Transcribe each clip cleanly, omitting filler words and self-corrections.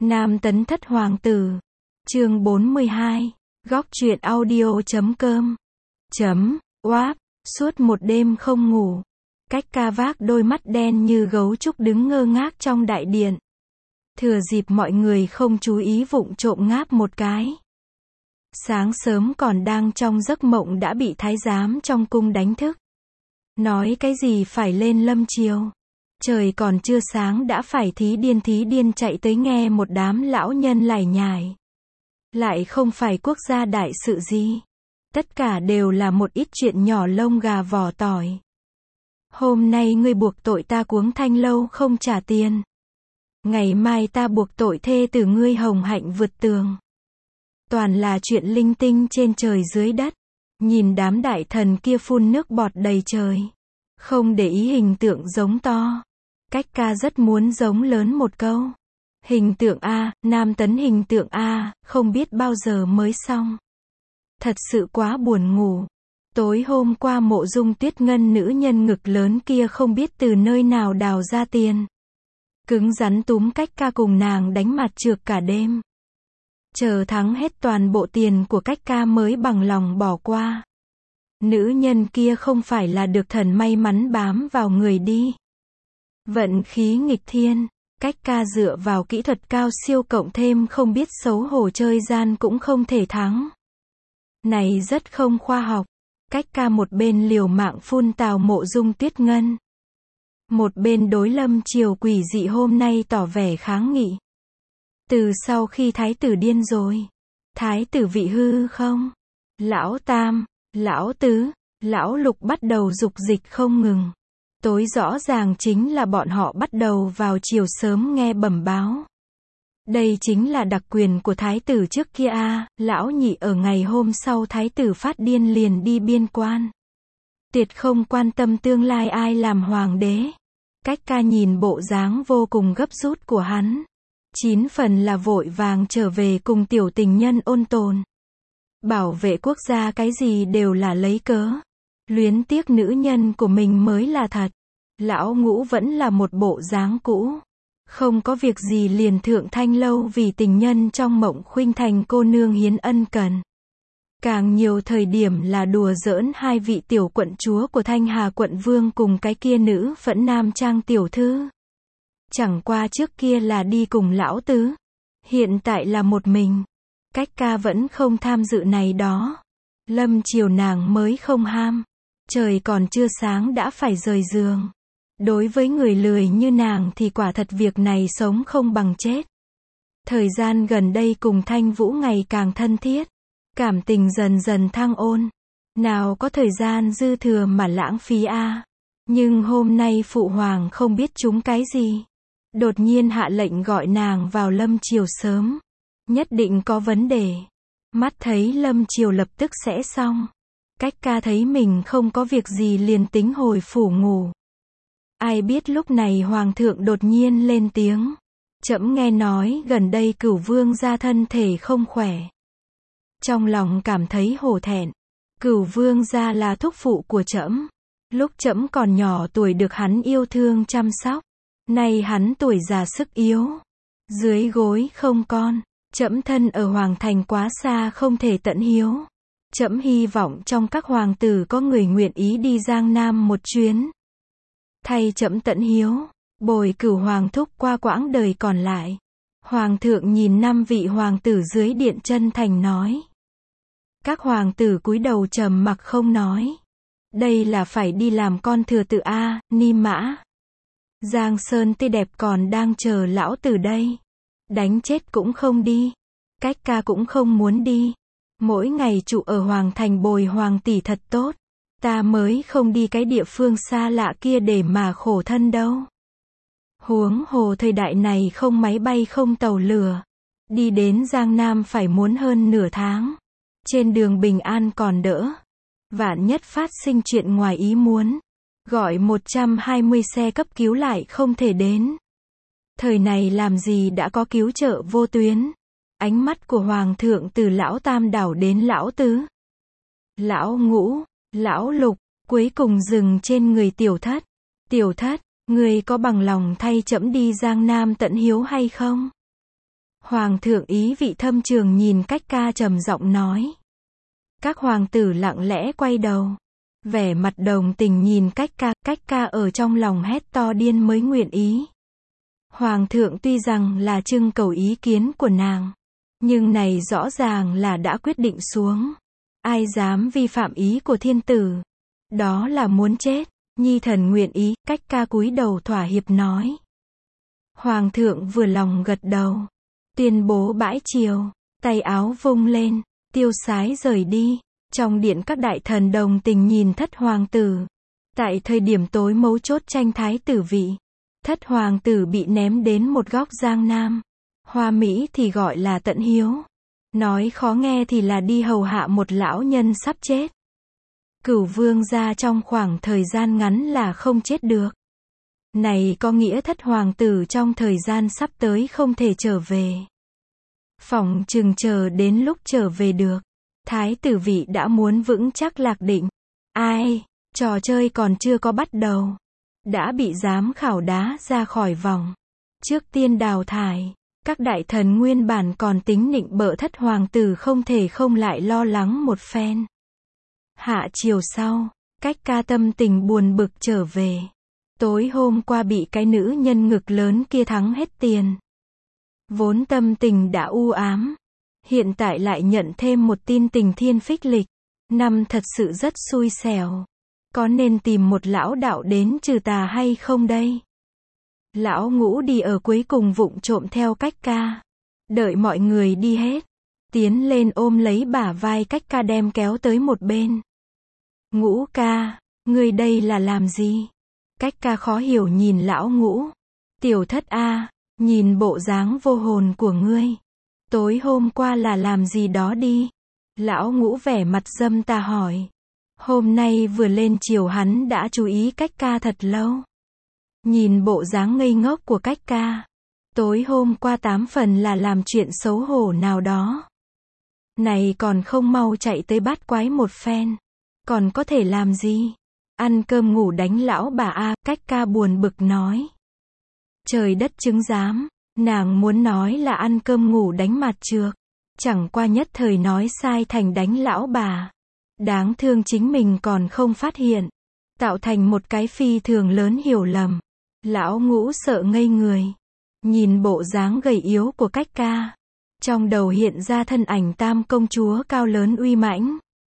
Nam Tấn Thất Hoàng Tử. Chương 42. Góc truyện audio.com. Oáp. Suốt một đêm không ngủ. Cách ca vác đôi mắt đen như gấu trúc đứng ngơ ngác trong đại điện. Thừa dịp mọi người không chú ý vụng trộm ngáp một cái. Sáng sớm còn đang trong giấc mộng đã bị thái giám trong cung đánh thức. Nói cái gì phải lên lâm triều. Trời còn chưa sáng đã phải thí điên chạy tới nghe một đám lão nhân lải nhải. Lại không phải quốc gia đại sự gì. Tất cả đều là một ít chuyện nhỏ lông gà vỏ tỏi. Hôm nay ngươi buộc tội ta cuống thanh lâu không trả tiền. Ngày mai ta buộc tội thê tử ngươi hồng hạnh vượt tường. Toàn là chuyện linh tinh trên trời dưới đất. Nhìn đám đại thần kia phun nước bọt đầy trời. Không để ý hình tượng giống to. Cách ca rất muốn giống lớn một câu. Hình tượng A, Nam Tấn hình tượng A, không biết bao giờ mới xong. Thật sự quá buồn ngủ. Tối hôm qua Mộ Dung Tuyết Ngân nữ nhân ngực lớn kia không biết từ nơi nào đào ra tiền. Cứng rắn túm cách ca cùng nàng đánh mặt trược cả đêm. Chờ thắng hết toàn bộ tiền của cách ca mới bằng lòng bỏ qua. Nữ nhân kia không phải là được thần may mắn bám vào người đi. Vận khí nghịch thiên, cách ca dựa vào kỹ thuật cao siêu cộng thêm không biết xấu hổ chơi gian cũng không thể thắng. Này rất không khoa học. Cách ca một bên liều mạng phun tào Mộ Dung Tuyết Ngân. Một bên đối lâm triều quỷ dị hôm nay tỏ vẻ kháng nghị. Từ sau khi thái tử điên rồi. Thái tử vị hư không? Lão Tam, Lão Tứ, Lão Lục bắt đầu dục dịch không ngừng. Tối rõ ràng chính là bọn họ bắt đầu vào chiều sớm nghe bẩm báo. Đây chính là đặc quyền của thái tử trước kia a. Lão Nhị ở ngày hôm sau thái tử phát điên liền đi biên quan. Tuyệt không quan tâm tương lai ai làm hoàng đế. Cách ca nhìn bộ dáng vô cùng gấp rút của hắn. 9 phần là vội vàng trở về cùng tiểu tình nhân ôn tồn. Bảo vệ quốc gia cái gì đều là lấy cớ. Luyến tiếc nữ nhân của mình mới là thật. Lão Ngũ vẫn là một bộ dáng cũ. Không có việc gì liền thượng thanh lâu vì tình nhân trong mộng khuynh thành cô nương hiến ân cần. Càng nhiều thời điểm là đùa giỡn hai vị tiểu quận chúa của Thanh Hà quận vương cùng cái kia nữ phẫn nam trang tiểu thư. Chẳng qua trước kia là đi cùng lão tứ. Hiện tại là một mình. Cách ca vẫn không tham dự này đó. Lâm chiều nàng mới không ham. Trời còn chưa sáng đã phải rời giường. Đối với người lười như nàng thì quả thật việc này sống không bằng chết. Thời gian gần đây cùng Thanh Vũ ngày càng thân thiết. Cảm tình dần dần thăng ôn. Nào có thời gian dư thừa mà lãng phí a. Nhưng hôm nay phụ hoàng không biết trúng cái gì. Đột nhiên hạ lệnh gọi nàng vào lâm triều sớm. Nhất định có vấn đề. Mắt thấy lâm triều lập tức sẽ xong. Cách ca thấy mình không có việc gì liền tính hồi phủ ngủ. Ai biết lúc này hoàng thượng đột nhiên lên tiếng. Trẫm nghe nói gần đây Cửu Vương gia thân thể không khỏe. Trong lòng cảm thấy hổ thẹn. Cửu Vương gia là thúc phụ của trẫm. Lúc trẫm còn nhỏ tuổi được hắn yêu thương chăm sóc. Nay hắn tuổi già sức yếu. Dưới gối không con. Trẫm thân ở hoàng thành quá xa không thể tận hiếu. Trẫm hy vọng trong các hoàng tử có người nguyện ý đi Giang Nam một chuyến. Thay trẫm tận hiếu, bồi Cửu hoàng thúc qua quãng đời còn lại. Hoàng thượng nhìn 5 vị hoàng tử dưới điện chân thành nói. Các hoàng tử cúi đầu trầm mặc không nói. Đây là phải đi làm con thừa tự A, Ni Mã. Giang Sơn tươi đẹp còn đang chờ lão tử đây. Đánh chết cũng không đi. Cách ca cũng không muốn đi. Mỗi ngày trụ ở hoàng thành bồi hoàng tỷ thật tốt. Ta mới không đi cái địa phương xa lạ kia để mà khổ thân đâu. Huống hồ thời đại này không máy bay không tàu lửa. Đi đến Giang Nam phải muốn hơn nửa tháng. Trên đường bình an còn đỡ. Vạn nhất phát sinh chuyện ngoài ý muốn. Gọi 120 xe cấp cứu lại không thể đến. Thời này làm gì đã có cứu trợ vô tuyến. Ánh mắt của hoàng thượng từ lão Tam đảo đến lão Tứ. Lão Ngũ, lão Lục, cuối cùng dừng trên người tiểu thất. Tiểu thất, ngươi có bằng lòng thay trẫm đi Giang Nam tận hiếu hay không? Hoàng thượng ý vị thâm trường nhìn Cách Ca trầm giọng nói. Các hoàng tử lặng lẽ quay đầu. Vẻ mặt đồng tình nhìn Cách Ca ở trong lòng hét to điên mới nguyện ý. Hoàng thượng tuy rằng là trưng cầu ý kiến của nàng, nhưng này rõ ràng là đã quyết định xuống. Ai dám vi phạm ý của thiên tử? Đó là muốn chết. Nhi thần nguyện ý, Cách Ca cúi đầu thỏa hiệp nói. Hoàng thượng vừa lòng gật đầu. Tuyên bố bãi triều, tay áo vung lên, tiêu sái rời đi. Trong điện các đại thần đồng tình nhìn thất hoàng tử. Tại thời điểm tối mấu chốt tranh thái tử vị, thất hoàng tử bị ném đến một góc Giang Nam. Hoa Mỹ thì gọi là tận hiếu. Nói khó nghe thì là đi hầu hạ một lão nhân sắp chết. Cửu vương gia trong khoảng thời gian ngắn là không chết được. Này có nghĩa thất hoàng tử trong thời gian sắp tới không thể trở về. Phỏng chừng chờ đến lúc trở về được, thái tử vị đã muốn vững chắc lạc định. Ai, trò chơi còn chưa có bắt đầu, đã bị giám khảo đá ra khỏi vòng. Trước tiên đào thải, các đại thần nguyên bản còn tính nịnh bợ thất hoàng tử không thể không lại lo lắng một phen. Hạ chiều sau, Cách Ca tâm tình buồn bực trở về. Tối hôm qua bị cái nữ nhân ngực lớn kia thắng hết tiền. Vốn tâm tình đã u ám, hiện tại lại nhận thêm một tin tình thiên phích lịch. Năm thật sự rất xui xẻo. Có nên tìm một lão đạo đến trừ tà hay không đây? Lão Ngũ đi ở cuối cùng vụng trộm theo Cách Ca. Đợi mọi người đi hết, tiến lên ôm lấy bả vai Cách Ca đem kéo tới một bên. Ngũ ca, ngươi đây là làm gì? Cách Ca khó hiểu nhìn lão Ngũ. Tiểu thất a, nhìn bộ dáng vô hồn của ngươi. Tối hôm qua là làm gì đó đi? Lão Ngũ vẻ mặt dâm tà hỏi. Hôm nay vừa lên chiều hắn đã chú ý Cách Ca thật lâu. Nhìn bộ dáng ngây ngốc của Cách Ca. Tối hôm qua 8 phần là làm chuyện xấu hổ nào đó. Này còn không mau chạy tới bắt quái một phen. Còn có thể làm gì? Ăn cơm ngủ đánh lão bà a, Cách Ca buồn bực nói. Trời đất chứng giám, nàng muốn nói là ăn cơm ngủ đánh mặt trược. Chẳng qua nhất thời nói sai thành đánh lão bà. Đáng thương chính mình còn không phát hiện. Tạo thành một cái phi thường lớn hiểu lầm. Lão Ngũ sợ ngây người. Nhìn bộ dáng gầy yếu của Cách Ca. Trong đầu hiện ra thân ảnh Tam công chúa cao lớn uy mãnh.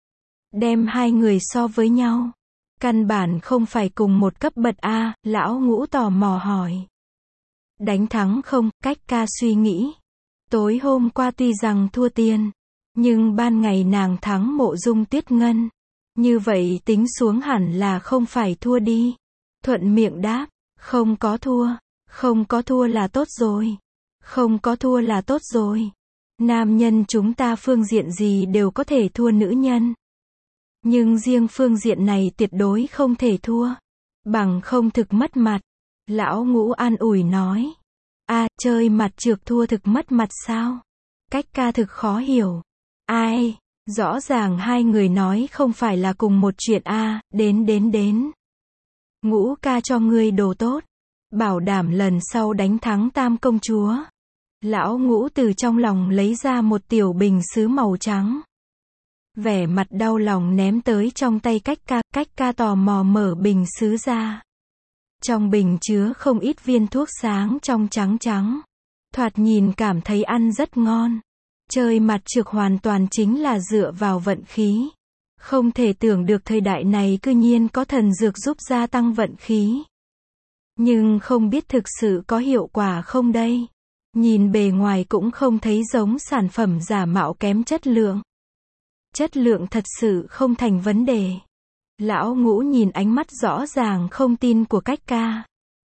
Đem hai người so với nhau. Căn bản không phải cùng một cấp bậc a, lão Ngũ tò mò hỏi. Đánh thắng không? Cách Ca suy nghĩ. Tối hôm qua tuy rằng thua tiền, nhưng ban ngày nàng thắng Mộ Dung Tuyết Ngân. Như vậy tính xuống hẳn là không phải thua đi. Thuận miệng đáp, không có thua. Không có thua là tốt rồi. Không có thua là tốt rồi. Nam nhân chúng ta phương diện gì đều có thể thua nữ nhân. Nhưng riêng phương diện này tuyệt đối không thể thua. Bằng không thực mất mặt. Lão Ngũ an ủi nói. A, chơi mặt trược thua thực mất mặt sao? Cách Ca thực khó hiểu. Ai? Rõ ràng hai người nói không phải là cùng một chuyện a, đến. Ngũ ca cho ngươi đồ tốt. Bảo đảm lần sau đánh thắng Tam công chúa. Lão Ngũ từ trong lòng lấy ra một tiểu bình sứ màu trắng. Vẻ mặt đau lòng ném tới trong tay Cách Ca tò mò mở bình sứ ra. Trong bình chứa không ít viên thuốc sáng trong trắng. Thoạt nhìn cảm thấy ăn rất ngon. Chơi mặt trược hoàn toàn chính là dựa vào vận khí. Không thể tưởng được thời đại này cư nhiên có thần dược giúp gia tăng vận khí. Nhưng không biết thực sự có hiệu quả không đây. Nhìn bề ngoài cũng không thấy giống sản phẩm giả mạo kém chất lượng. Chất lượng thật sự không thành vấn đề. Lão Ngũ nhìn ánh mắt rõ ràng không tin của Cách Ca.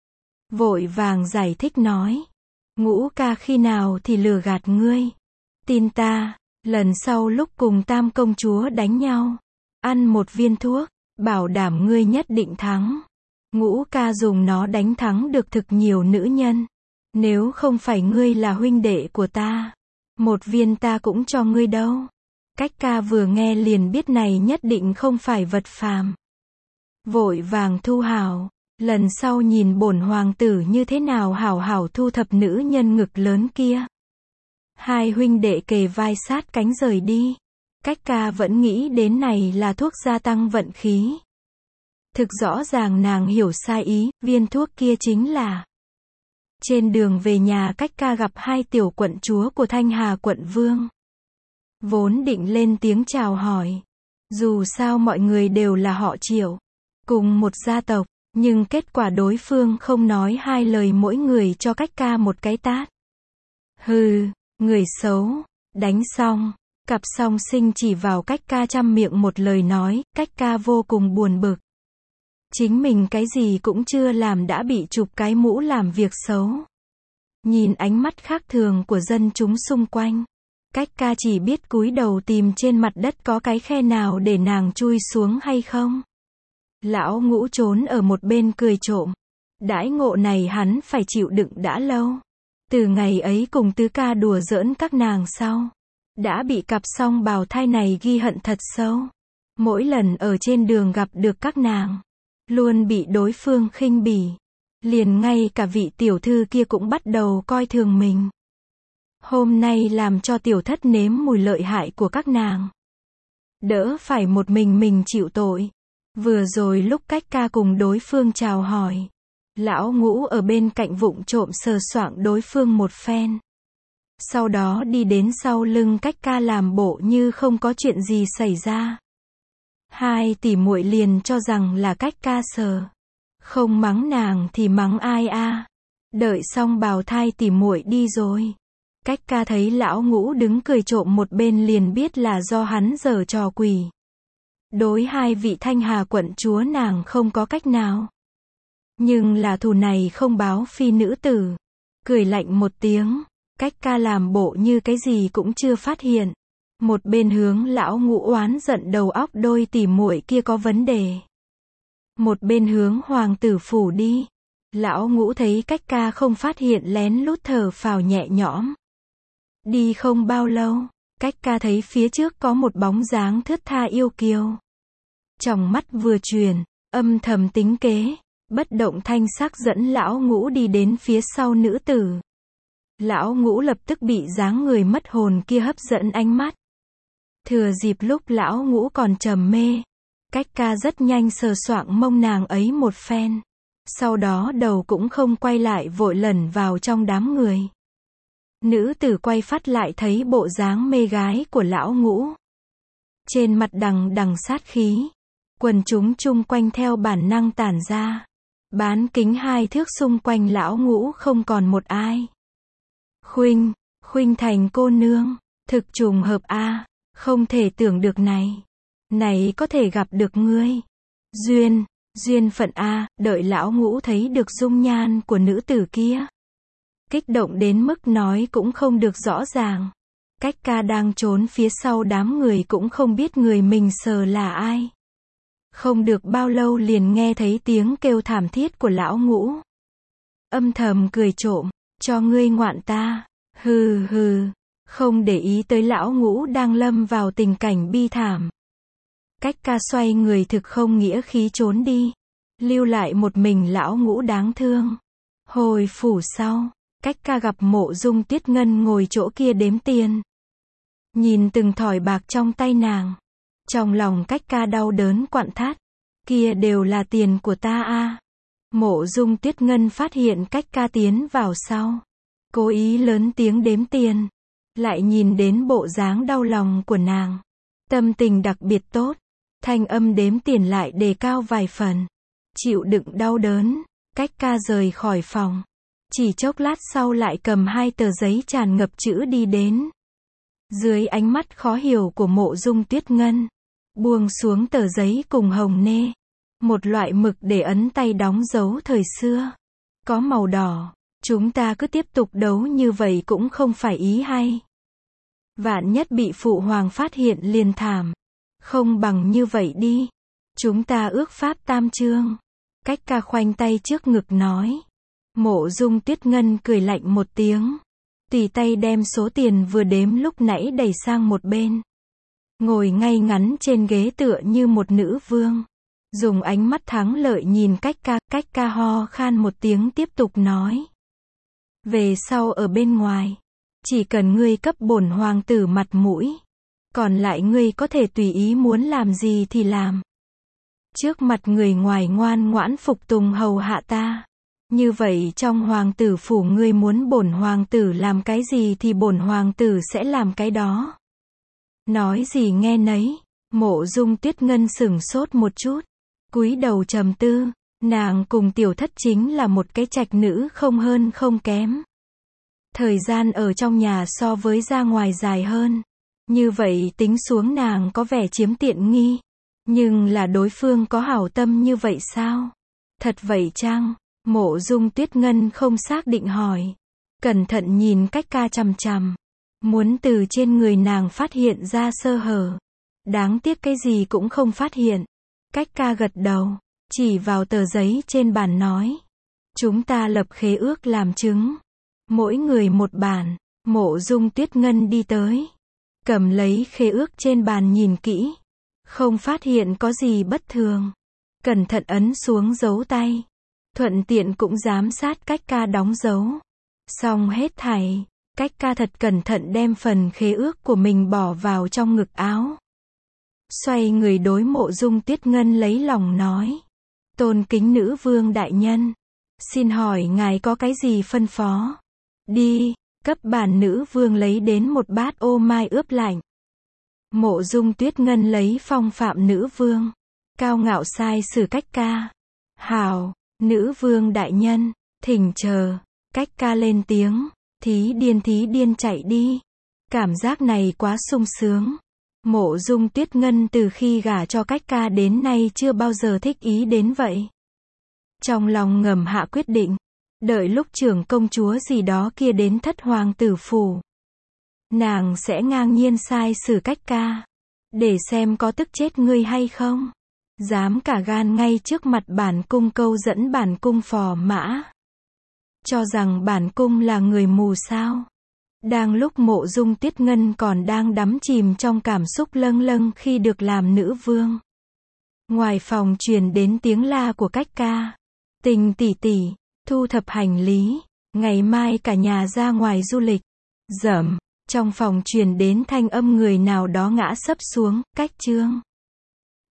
Vội vàng giải thích nói. Ngũ ca khi nào thì lừa gạt ngươi. Tin ta, lần sau lúc cùng Tam công chúa đánh nhau, ăn một viên thuốc, bảo đảm ngươi nhất định thắng. Ngũ ca dùng nó đánh thắng được thực nhiều nữ nhân. Nếu không phải ngươi là huynh đệ của ta, một viên ta cũng cho ngươi đâu. Cách Ca vừa nghe liền biết này nhất định không phải vật phàm. Vội vàng thu hào, lần sau nhìn bổn hoàng tử như thế nào hảo hảo thu thập nữ nhân ngực lớn kia. Hai huynh đệ kề vai sát cánh rời đi. Cách ca vẫn nghĩ đến này là thuốc gia tăng vận khí. Thực rõ ràng nàng hiểu sai ý, viên thuốc kia chính là. Trên đường về nhà cách ca gặp hai tiểu quận chúa của Thanh Hà quận Vương. Vốn định lên tiếng chào hỏi. Dù sao mọi người đều là họ Triệu, cùng một gia tộc, nhưng kết quả đối phương không nói hai lời mỗi người cho cách ca một cái tát. Hừ, người xấu, đánh xong. Cặp song sinh chỉ vào cách ca trăm miệng một lời nói, cách ca vô cùng buồn bực. Chính mình cái gì cũng chưa làm đã bị chụp cái mũ làm việc xấu. Nhìn ánh mắt khác thường của dân chúng xung quanh, cách ca chỉ biết cúi đầu tìm trên mặt đất có cái khe nào để nàng chui xuống hay không. Lão Ngũ trốn ở một bên cười trộm. Đãi ngộ này hắn phải chịu đựng đã lâu. Từ ngày ấy cùng tứ ca đùa giỡn các nàng sau, đã bị cặp song bào thai này ghi hận thật sâu. Mỗi lần ở trên đường gặp được các nàng, luôn bị đối phương khinh bỉ. Liền ngay cả vị tiểu thư kia cũng bắt đầu coi thường mình. Hôm nay làm cho tiểu thất nếm mùi lợi hại của các nàng. Đỡ phải một mình chịu tội. Vừa rồi lúc cách ca cùng đối phương chào hỏi, Lão Ngũ ở bên cạnh vụng trộm sờ soạng đối phương một phen. Sau đó đi đến sau lưng cách ca làm bộ như không có chuyện gì xảy ra. Hai tỷ muội liền cho rằng là cách ca sờ. Không mắng nàng thì mắng ai a? Đợi xong bào thai tỷ muội đi rồi. Cách ca thấy Lão Ngũ đứng cười trộm một bên liền biết là do hắn giở trò quỷ. Đối hai vị Thanh Hà quận chúa nàng không có cách nào. Nhưng là thù này không báo phi nữ tử. Cười lạnh một tiếng, cách ca làm bộ như cái gì cũng chưa phát hiện. Một bên hướng Lão Ngũ oán giận đầu óc đôi tỷ muội kia có vấn đề. Một bên hướng hoàng tử phủ đi. Lão Ngũ thấy cách ca không phát hiện lén lút thở phào nhẹ nhõm. Đi không bao lâu, cách ca thấy phía trước có một bóng dáng thướt tha yêu kiều. Trong mắt vừa chuyển, âm thầm tính kế, bất động thanh sắc dẫn Lão Ngũ đi đến phía sau nữ tử. Lão Ngũ lập tức bị dáng người mất hồn kia hấp dẫn ánh mắt. Thừa dịp lúc Lão Ngũ còn trầm mê, cách ca rất nhanh sờ soạng mông nàng ấy một phen. Sau đó đầu cũng không quay lại vội lẩn vào trong đám người. Nữ tử quay phát lại thấy bộ dáng mê gái của Lão Ngũ. Trên mặt đằng đằng sát khí. Quần chúng chung quanh theo bản năng tản ra. Bán kính 2 thước xung quanh Lão Ngũ không còn một ai. Khuynh Thành cô nương, thực trùng hợp a, không thể tưởng được này. Này có thể gặp được ngươi. Duyên phận a, đợi Lão Ngũ thấy được dung nhan của nữ tử kia. Kích động đến mức nói cũng không được rõ ràng. Cách ca đang trốn phía sau đám người cũng không biết người mình sờ là ai. Không được bao lâu liền nghe thấy tiếng kêu thảm thiết của Lão Ngũ. Âm thầm cười trộm, cho ngươi ngoạn ta. Hừ hừ, không để ý tới Lão Ngũ đang lâm vào tình cảnh bi thảm. Cách ca xoay người thực không nghĩa khí trốn đi. Lưu lại một mình Lão Ngũ đáng thương. Hồi phủ sau, cách ca gặp Mộ Dung Tuyết Ngân ngồi chỗ kia đếm tiền. Nhìn từng thỏi bạc trong tay nàng. Trong lòng cách ca đau đớn quặn thắt. Kia đều là tiền của ta a. Mộ Dung Tuyết Ngân phát hiện cách ca tiến vào sau. Cố ý lớn tiếng đếm tiền. Lại nhìn đến bộ dáng đau lòng của nàng. Tâm tình đặc biệt tốt. Thanh âm đếm tiền lại đề cao vài phần. Chịu đựng đau đớn, cách ca rời khỏi phòng. Chỉ chốc lát sau lại cầm 2 tờ giấy tràn ngập chữ đi đến. Dưới ánh mắt khó hiểu của Mộ Dung Tuyết Ngân, buông xuống tờ giấy cùng hồng nê. Một loại mực để ấn tay đóng dấu thời xưa. Có màu đỏ. Chúng ta cứ tiếp tục đấu như vậy cũng không phải ý hay. Vạn nhất bị phụ hoàng phát hiện liền thảm. Không bằng như vậy đi. Chúng ta ước pháp tam chương. Cách ca khoanh tay trước ngực nói. Mộ Dung Tuyết Ngân cười lạnh một tiếng. Tùy tay đem số tiền vừa đếm lúc nãy đẩy sang một bên. Ngồi ngay ngắn trên ghế tựa như một nữ vương. Dùng ánh mắt thắng lợi nhìn cách ca ho khan một tiếng tiếp tục nói. Về sau ở bên ngoài, Chỉ cần ngươi cấp bổn hoàng tử mặt mũi. Còn lại ngươi có thể tùy ý muốn làm gì thì làm. Trước mặt người ngoài ngoan ngoãn phục tùng hầu hạ ta. Như vậy trong hoàng tử phủ ngươi muốn bổn hoàng tử làm cái gì thì bổn hoàng tử sẽ làm cái đó. Nói gì nghe nấy. Mộ Dung Tuyết Ngân sửng sốt một chút. Cúi đầu trầm tư. Nàng cùng Tiểu Thất chính là một cái trạch nữ không hơn không kém. Thời gian ở trong nhà so với ra ngoài dài hơn. Như vậy tính xuống nàng có vẻ chiếm tiện nghi. Nhưng là đối phương có hảo tâm như vậy sao? Thật vậy chăng? Mộ Dung Tuyết Ngân không xác định hỏi. Cẩn thận nhìn Cách Ca chằm chằm. Muốn từ trên người nàng phát hiện ra sơ hở. Đáng tiếc cái gì cũng không phát hiện. Cách Ca gật đầu. Chỉ vào tờ giấy trên bàn nói. Chúng ta lập khế ước làm chứng. Mỗi người một bản. Mộ Dung Tuyết Ngân đi tới. Cầm lấy khế ước trên bàn nhìn kỹ. Không phát hiện có gì bất thường. Cẩn thận ấn xuống dấu tay. Thuận tiện cũng giám sát Cách Ca đóng dấu. Xong hết thảy. Cách Ca thật cẩn thận đem phần khế ước của mình bỏ vào trong ngực áo. Xoay người đối Mộ Dung Tuyết Ngân lấy lòng nói. Tôn kính nữ vương đại nhân. Xin hỏi ngài có cái gì phân phó? Đi, cấp bản nữ vương lấy đến một bát ô mai ướp lạnh. Mộ Dung Tuyết Ngân lấy phong phạm nữ vương. Cao ngạo sai xử Cách Ca. Hảo, nữ vương đại nhân, thỉnh chờ. Cách Ca lên tiếng. Thí điên chạy đi. Cảm giác này quá sung sướng. Mộ Dung Tuyết Ngân từ khi gả cho Cách Ca đến nay chưa bao giờ thích ý đến vậy. Trong lòng ngầm hạ quyết định. Đợi lúc trưởng công chúa gì đó kia đến thất hoàng tử phủ. Nàng sẽ ngang nhiên sai xử Cách Ca. Để xem có tức chết ngươi hay không. Dám cả gan ngay trước mặt bản cung câu dẫn bản cung phò mã. Cho rằng bản cung là người mù sao. Đang lúc Mộ Dung Tuyết Ngân còn đang đắm chìm trong cảm xúc lâng lâng khi được làm nữ vương. Ngoài phòng truyền đến tiếng la của Cách Ca. Tình tỷ tỷ, thu thập hành lý. Ngày mai cả nhà ra ngoài du lịch. Dẩm, trong phòng truyền đến thanh âm người nào đó ngã sấp xuống. Cách Trương.